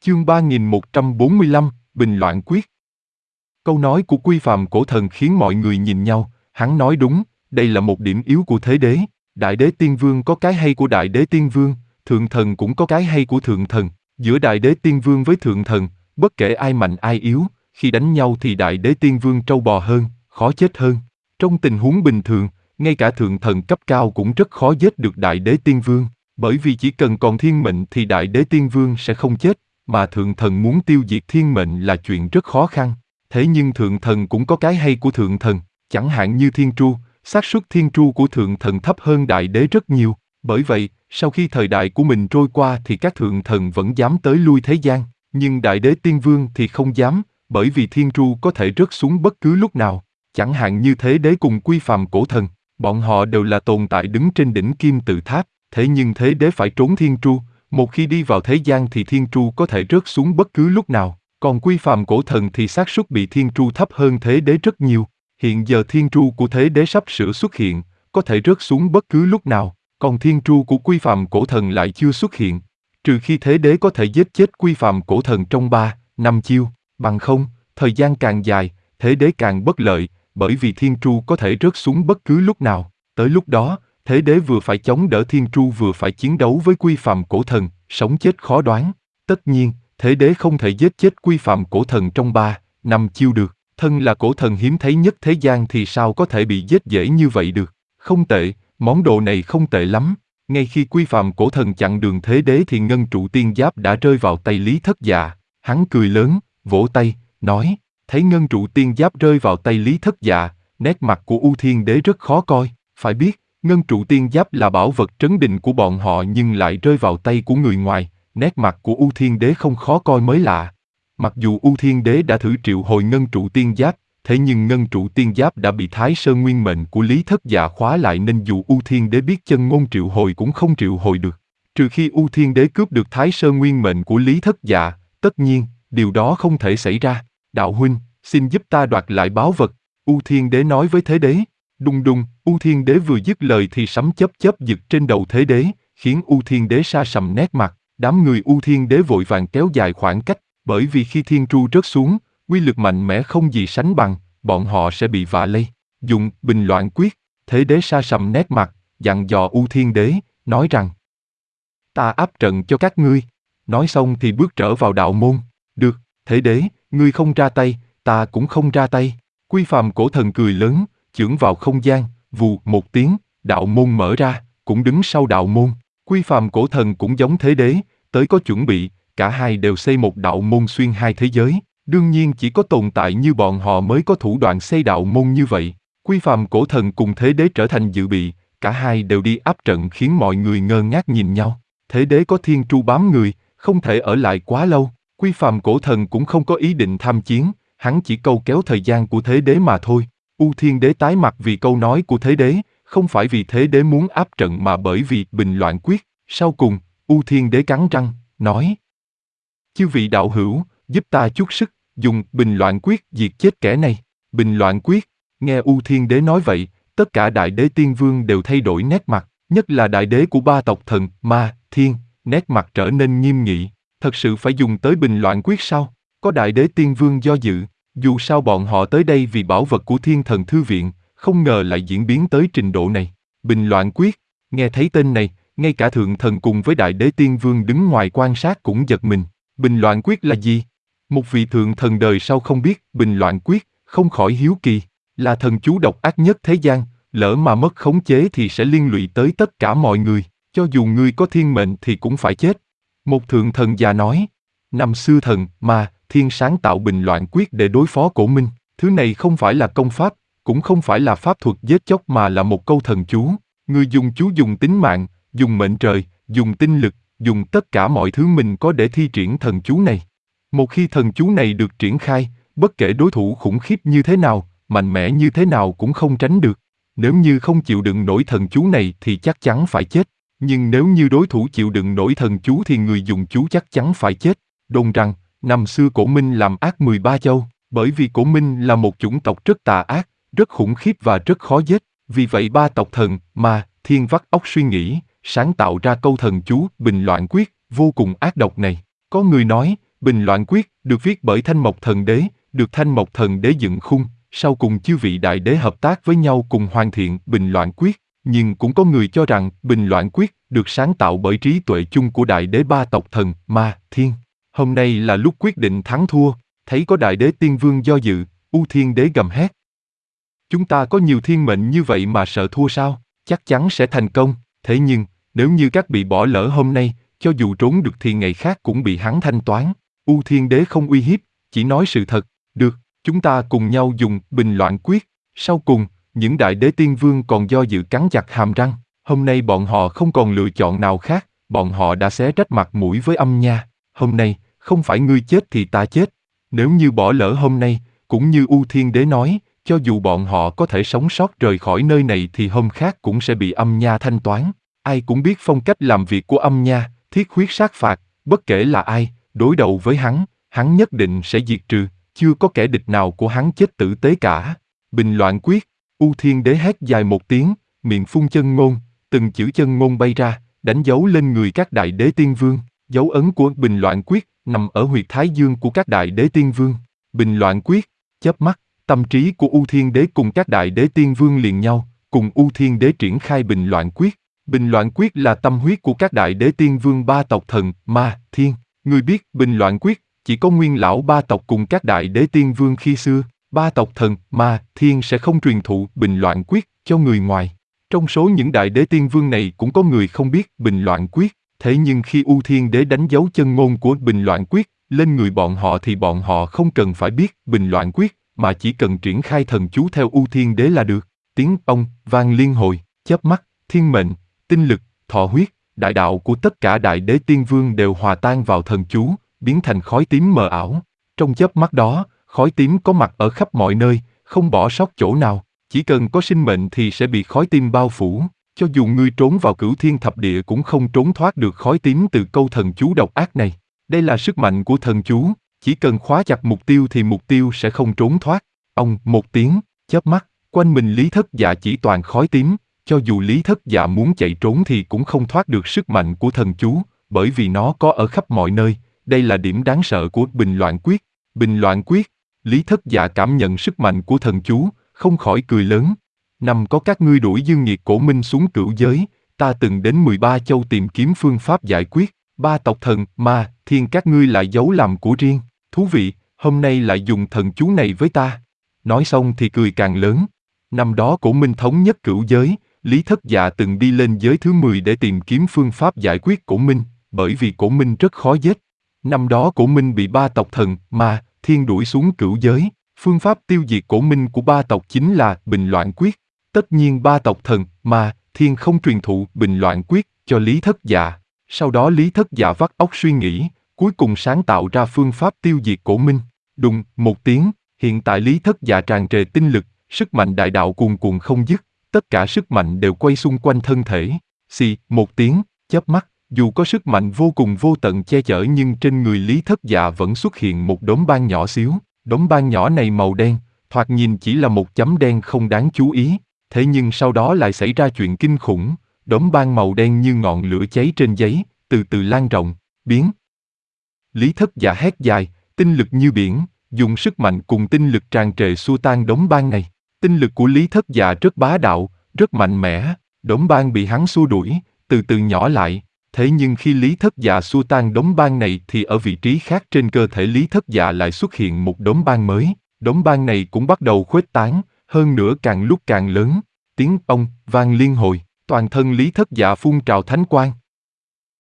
Chương 3145, Bình Loạn Quyết. Câu nói của Quy Phàm Cổ Thần khiến mọi người nhìn nhau, hắn nói đúng, đây là một điểm yếu của thế đế. Đại đế tiên vương có cái hay của đại đế tiên vương, thượng thần cũng có cái hay của thượng thần. Giữa đại đế tiên vương với thượng thần, bất kể ai mạnh ai yếu, khi đánh nhau thì đại đế tiên vương trâu bò hơn, khó chết hơn. Trong tình huống bình thường, ngay cả thượng thần cấp cao cũng rất khó giết được đại đế tiên vương, bởi vì chỉ cần còn thiên mệnh thì đại đế tiên vương sẽ không chết, mà thượng thần muốn tiêu diệt thiên mệnh là chuyện rất khó khăn. Thế nhưng thượng thần cũng có cái hay của thượng thần, chẳng hạn như thiên tru, xác suất thiên tru của thượng thần thấp hơn đại đế rất nhiều. Bởi vậy, sau khi thời đại của mình trôi qua thì các thượng thần vẫn dám tới lui thế gian, nhưng đại đế tiên vương thì không dám, bởi vì thiên tru có thể rớt xuống bất cứ lúc nào. Chẳng hạn như thế đế cùng Quy Phàm Cổ Thần, bọn họ đều là tồn tại đứng trên đỉnh kim tự tháp, thế nhưng thế đế phải trốn thiên tru, một khi đi vào thế gian thì thiên tru có thể rớt xuống bất cứ lúc nào. Còn Quy Phàm Cổ Thần thì xác suất bị thiên tru thấp hơn thế đế rất nhiều. Hiện giờ thiên tru của thế đế sắp sửa xuất hiện, có thể rớt xuống bất cứ lúc nào, còn thiên tru của Quy Phàm Cổ Thần lại chưa xuất hiện. Trừ khi thế đế có thể giết chết Quy Phàm Cổ Thần trong 3-5 chiêu, bằng không, thời gian càng dài, thế đế càng bất lợi, bởi vì thiên tru có thể rớt xuống bất cứ lúc nào. Tới lúc đó, thế đế vừa phải chống đỡ thiên tru vừa phải chiến đấu với Quy Phàm Cổ Thần, sống chết khó đoán. Tất nhiên, thế đế không thể giết chết Quy Phàm Cổ Thần trong 3-5 chiêu được. Thân là cổ thần hiếm thấy nhất thế gian thì sao có thể bị giết dễ như vậy được. Không tệ, món đồ này không tệ lắm. Ngay khi Quy Phàm Cổ Thần chặn đường thế đế thì ngân trụ tiên giáp đã rơi vào tay Lý Thất Dạ. Hắn cười lớn, vỗ tay, nói, thấy ngân trụ tiên giáp rơi vào tay Lý Thất Dạ, nét mặt của U Thiên Đế rất khó coi. Phải biết, ngân trụ tiên giáp là bảo vật trấn định của bọn họ nhưng lại rơi vào tay của người ngoài, nét mặt của U Thiên Đế không khó coi mới lạ. Mặc dù U Thiên Đế đã thử triệu hồi ngân trụ tiên giáp, thế nhưng ngân trụ tiên giáp đã bị Thái Sơn Nguyên Mệnh của Lý Thất Dạ khóa lại nên dù U Thiên Đế biết chân ngôn triệu hồi cũng không triệu hồi được. Trừ khi U Thiên Đế cướp được Thái Sơn Nguyên Mệnh của Lý Thất Dạ, tất nhiên, điều đó không thể xảy ra. Đạo huynh, xin giúp ta đoạt lại báu vật, U Thiên Đế nói với Thế Đế. Đùng đùng, U Thiên Đế vừa dứt lời thì sấm chớp chớp giật trên đầu Thế Đế, khiến U Thiên Đế sa sầm nét mặt. Đám người U Thiên Đế vội vàng kéo dài khoảng cách, bởi vì khi thiên tru rớt xuống, uy lực mạnh mẽ không gì sánh bằng, bọn họ sẽ bị vạ lây. Dùng Bình Loạn Quyết, Thế Đế sa sầm nét mặt, dặn dò U Thiên Đế, nói rằng: Ta áp trận cho các ngươi. Nói xong thì bước trở vào đạo môn. Được, Thế Đế, ngươi không ra tay, ta cũng không ra tay. Quy Phàm Cổ Thần cười lớn, chưởng vào không gian, vù một tiếng, đạo môn mở ra, cũng đứng sau đạo môn. Quy Phàm Cổ Thần cũng giống Thế Đế, tới có chuẩn bị, cả hai đều xây một đạo môn xuyên hai thế giới. Đương nhiên chỉ có tồn tại như bọn họ mới có thủ đoạn xây đạo môn như vậy. Quy Phàm Cổ Thần cùng Thế Đế trở thành dự bị, cả hai đều đi áp trận khiến mọi người ngơ ngác nhìn nhau. Thế Đế có thiên tru bám người, không thể ở lại quá lâu. Quy Phàm Cổ Thần cũng không có ý định tham chiến, hắn chỉ câu kéo thời gian của Thế Đế mà thôi. U Thiên Đế tái mặt vì câu nói của Thế Đế, không phải vì Thế Đế muốn áp trận mà bởi vì Bình Loạn Quyết. Sau cùng, U Thiên Đế cắn răng, nói: Chư vị đạo hữu, giúp ta chút sức, dùng Bình Loạn Quyết diệt chết kẻ này. Bình Loạn Quyết, nghe U Thiên Đế nói vậy, tất cả đại đế tiên vương đều thay đổi nét mặt, nhất là đại đế của ba tộc thần, ma, thiên, nét mặt trở nên nghiêm nghị. Thật sự phải dùng tới Bình Loạn Quyết sao? Có đại đế tiên vương do dự, dù sao bọn họ tới đây vì bảo vật của Thiên Thần Thư Viện, không ngờ lại diễn biến tới trình độ này. Bình Loạn Quyết, nghe thấy tên này, ngay cả thượng thần cùng với đại đế tiên vương đứng ngoài quan sát cũng giật mình. Bình Loạn Quyết là gì? Một vị thượng thần đời sau không biết Bình Loạn Quyết, không khỏi hiếu kỳ. Là thần chú độc ác nhất thế gian, lỡ mà mất khống chế thì sẽ liên lụy tới tất cả mọi người, cho dù ngươi có thiên mệnh thì cũng phải chết. Một thượng thần già nói, năm xưa thần, ma, thiên sáng tạo Bình Loạn Quyết để đối phó Cổ Minh. Thứ này không phải là công pháp, cũng không phải là pháp thuật giết chóc mà là một câu thần chú. Ngươi dùng chú dùng tính mạng, dùng mệnh trời, dùng tinh lực, dùng tất cả mọi thứ mình có để thi triển thần chú này. Một khi thần chú này được triển khai, bất kể đối thủ khủng khiếp như thế nào, mạnh mẽ như thế nào cũng không tránh được. Nếu như không chịu đựng nổi thần chú này thì chắc chắn phải chết. Nhưng nếu như đối thủ chịu đựng nổi thần chú thì người dùng chú chắc chắn phải chết. Đồn rằng, năm xưa Cổ Minh làm ác 13 châu, bởi vì Cổ Minh là một chủng tộc rất tà ác, rất khủng khiếp và rất khó giết. Vì vậy ba tộc thần, ma, thiên vắt óc suy nghĩ, sáng tạo ra câu thần chú Bình Loạn Quyết, vô cùng ác độc này. Có người nói, Bình Loạn Quyết được viết bởi Thanh Mộc Thần Đế, được Thanh Mộc Thần Đế dựng khung, sau cùng chư vị đại đế hợp tác với nhau cùng hoàn thiện Bình Loạn Quyết. Nhưng cũng có người cho rằng Bình Loạn Quyết được sáng tạo bởi trí tuệ chung của đại đế ba tộc thần, ma, thiên. Hôm nay là lúc quyết định thắng thua, thấy có đại đế tiên vương do dự, U Thiên Đế gầm hét. Chúng ta có nhiều thiên mệnh như vậy mà sợ thua sao? Chắc chắn sẽ thành công, thế nhưng, nếu như các bị bỏ lỡ hôm nay, cho dù trốn được thì ngày khác cũng bị hắn thanh toán. U Thiên Đế không uy hiếp, chỉ nói sự thật. Được, chúng ta cùng nhau dùng Bình Loạn Quyết. Sau cùng, những đại đế tiên vương còn do dự cắn chặt hàm răng. Hôm nay bọn họ không còn lựa chọn nào khác, bọn họ đã xé rách mặt mũi với Âm Nha. Hôm nay, không phải ngươi chết thì ta chết. Nếu như bỏ lỡ hôm nay, cũng như U Thiên Đế nói, cho dù bọn họ có thể sống sót rời khỏi nơi này thì hôm khác cũng sẽ bị Âm Nha thanh toán. Ai cũng biết phong cách làm việc của Âm Nha, thiết huyết sát phạt, bất kể là ai, đối đầu với hắn nhất định sẽ diệt trừ, chưa có kẻ địch nào của hắn chết tử tế cả. Bình Loạn Quyết, U Thiên Đế hét dài một tiếng, miệng phun chân ngôn, từng chữ chân ngôn bay ra, đánh dấu lên người các đại đế tiên vương. Dấu ấn của Bình Loạn Quyết nằm ở huyệt thái dương của các đại đế tiên vương. Bình Loạn Quyết, chớp mắt, tâm trí của U Thiên Đế cùng các đại đế tiên vương liền nhau, cùng U Thiên Đế triển khai Bình Loạn Quyết. Bình Loạn Quyết là tâm huyết của các đại đế tiên vương ba tộc thần, ma, thiên. Ngươi biết Bình Loạn Quyết chỉ có nguyên lão ba tộc cùng các đại đế tiên vương khi xưa, ba tộc thần, ma, thiên sẽ không truyền thụ Bình Loạn Quyết cho người ngoài. Trong số những đại đế tiên vương này cũng có người không biết Bình Loạn Quyết, thế nhưng khi U Thiên Đế đánh dấu chân ngôn của Bình Loạn Quyết lên người bọn họ thì bọn họ không cần phải biết Bình Loạn Quyết, mà chỉ cần triển khai thần chú theo U Thiên Đế là được. Tiếng ông vang liên hồi, chớp mắt, thiên mệnh, tinh lực, thọ huyết, đại đạo của tất cả đại đế tiên vương đều hòa tan vào thần chú, biến thành khói tím mờ ảo. Trong chớp mắt đó, khói tím có mặt ở khắp mọi nơi, không bỏ sót chỗ nào. Chỉ cần có sinh mệnh thì sẽ bị khói tím bao phủ. Cho dù ngươi trốn vào cửu thiên thập địa cũng không trốn thoát được khói tím từ câu thần chú độc ác này. Đây là sức mạnh của thần chú, chỉ cần khóa chặt mục tiêu thì mục tiêu sẽ không trốn thoát. Ông một tiếng, chớp mắt, quanh mình Lý Thất Dạ chỉ toàn khói tím. Cho dù Lý Thất Dạ muốn chạy trốn thì cũng không thoát được sức mạnh của thần chú, bởi vì nó có ở khắp mọi nơi. Đây là điểm đáng sợ của Bình Loạn Quyết. Bình Loạn Quyết, Lý Thất Dạ cảm nhận sức mạnh của thần chú, không khỏi cười lớn. Năm có các ngươi đuổi Dương Nghiệt Cổ Minh xuống cửu giới, ta từng đến 13 châu tìm kiếm phương pháp giải quyết, ba tộc thần, ma, thiên các ngươi lại giấu làm của riêng. Thú vị, hôm nay lại dùng thần chú này với ta. Nói xong thì cười càng lớn. Năm đó Cổ Minh thống nhất cửu giới, Lý Thất Dạ từng đi lên giới thứ 10 để tìm kiếm phương pháp giải quyết Cổ Minh, bởi vì Cổ Minh rất khó giết. Năm đó Cổ Minh bị ba tộc thần, ma, thiên đuổi xuống cửu giới. Phương pháp tiêu diệt Cổ Minh của ba tộc chính là Bình Loạn Quyết. Tất nhiên ba tộc thần, ma, thiên không truyền thụ Bình Loạn Quyết cho Lý Thất Dạ. Sau đó Lý Thất Dạ vắt óc suy nghĩ, cuối cùng sáng tạo ra phương pháp tiêu diệt Cổ Minh. Đùng, một tiếng, hiện tại Lý Thất Dạ tràn trề tinh lực, sức mạnh đại đạo cuồn cuộn không dứt, tất cả sức mạnh đều quay xung quanh thân thể. Xì, một tiếng, chớp mắt, dù có sức mạnh vô cùng vô tận che chở nhưng trên người Lý Thất Dạ vẫn xuất hiện một đốm ban nhỏ xíu. Đốm ban nhỏ này màu đen, thoạt nhìn chỉ là một chấm đen không đáng chú ý, thế nhưng sau đó lại xảy ra chuyện kinh khủng, đốm ban màu đen như ngọn lửa cháy trên giấy, từ từ lan rộng, biến. Lý Thất Dạ hét dài, tinh lực như biển, dùng sức mạnh cùng tinh lực tràn trề xua tan đốm ban này. Tinh lực của Lý Thất Dạ rất bá đạo, rất mạnh mẽ, đốm ban bị hắn xua đuổi, từ từ nhỏ lại. Thế nhưng khi Lý Thất Dạ xua tan đốm ban này thì ở vị trí khác trên cơ thể Lý Thất Dạ lại xuất hiện một đốm ban mới. Đốm ban này cũng bắt đầu khuếch tán, hơn nữa càng lúc càng lớn. Tiếng ông vang liên hồi, toàn thân Lý Thất Dạ phun trào thánh quang.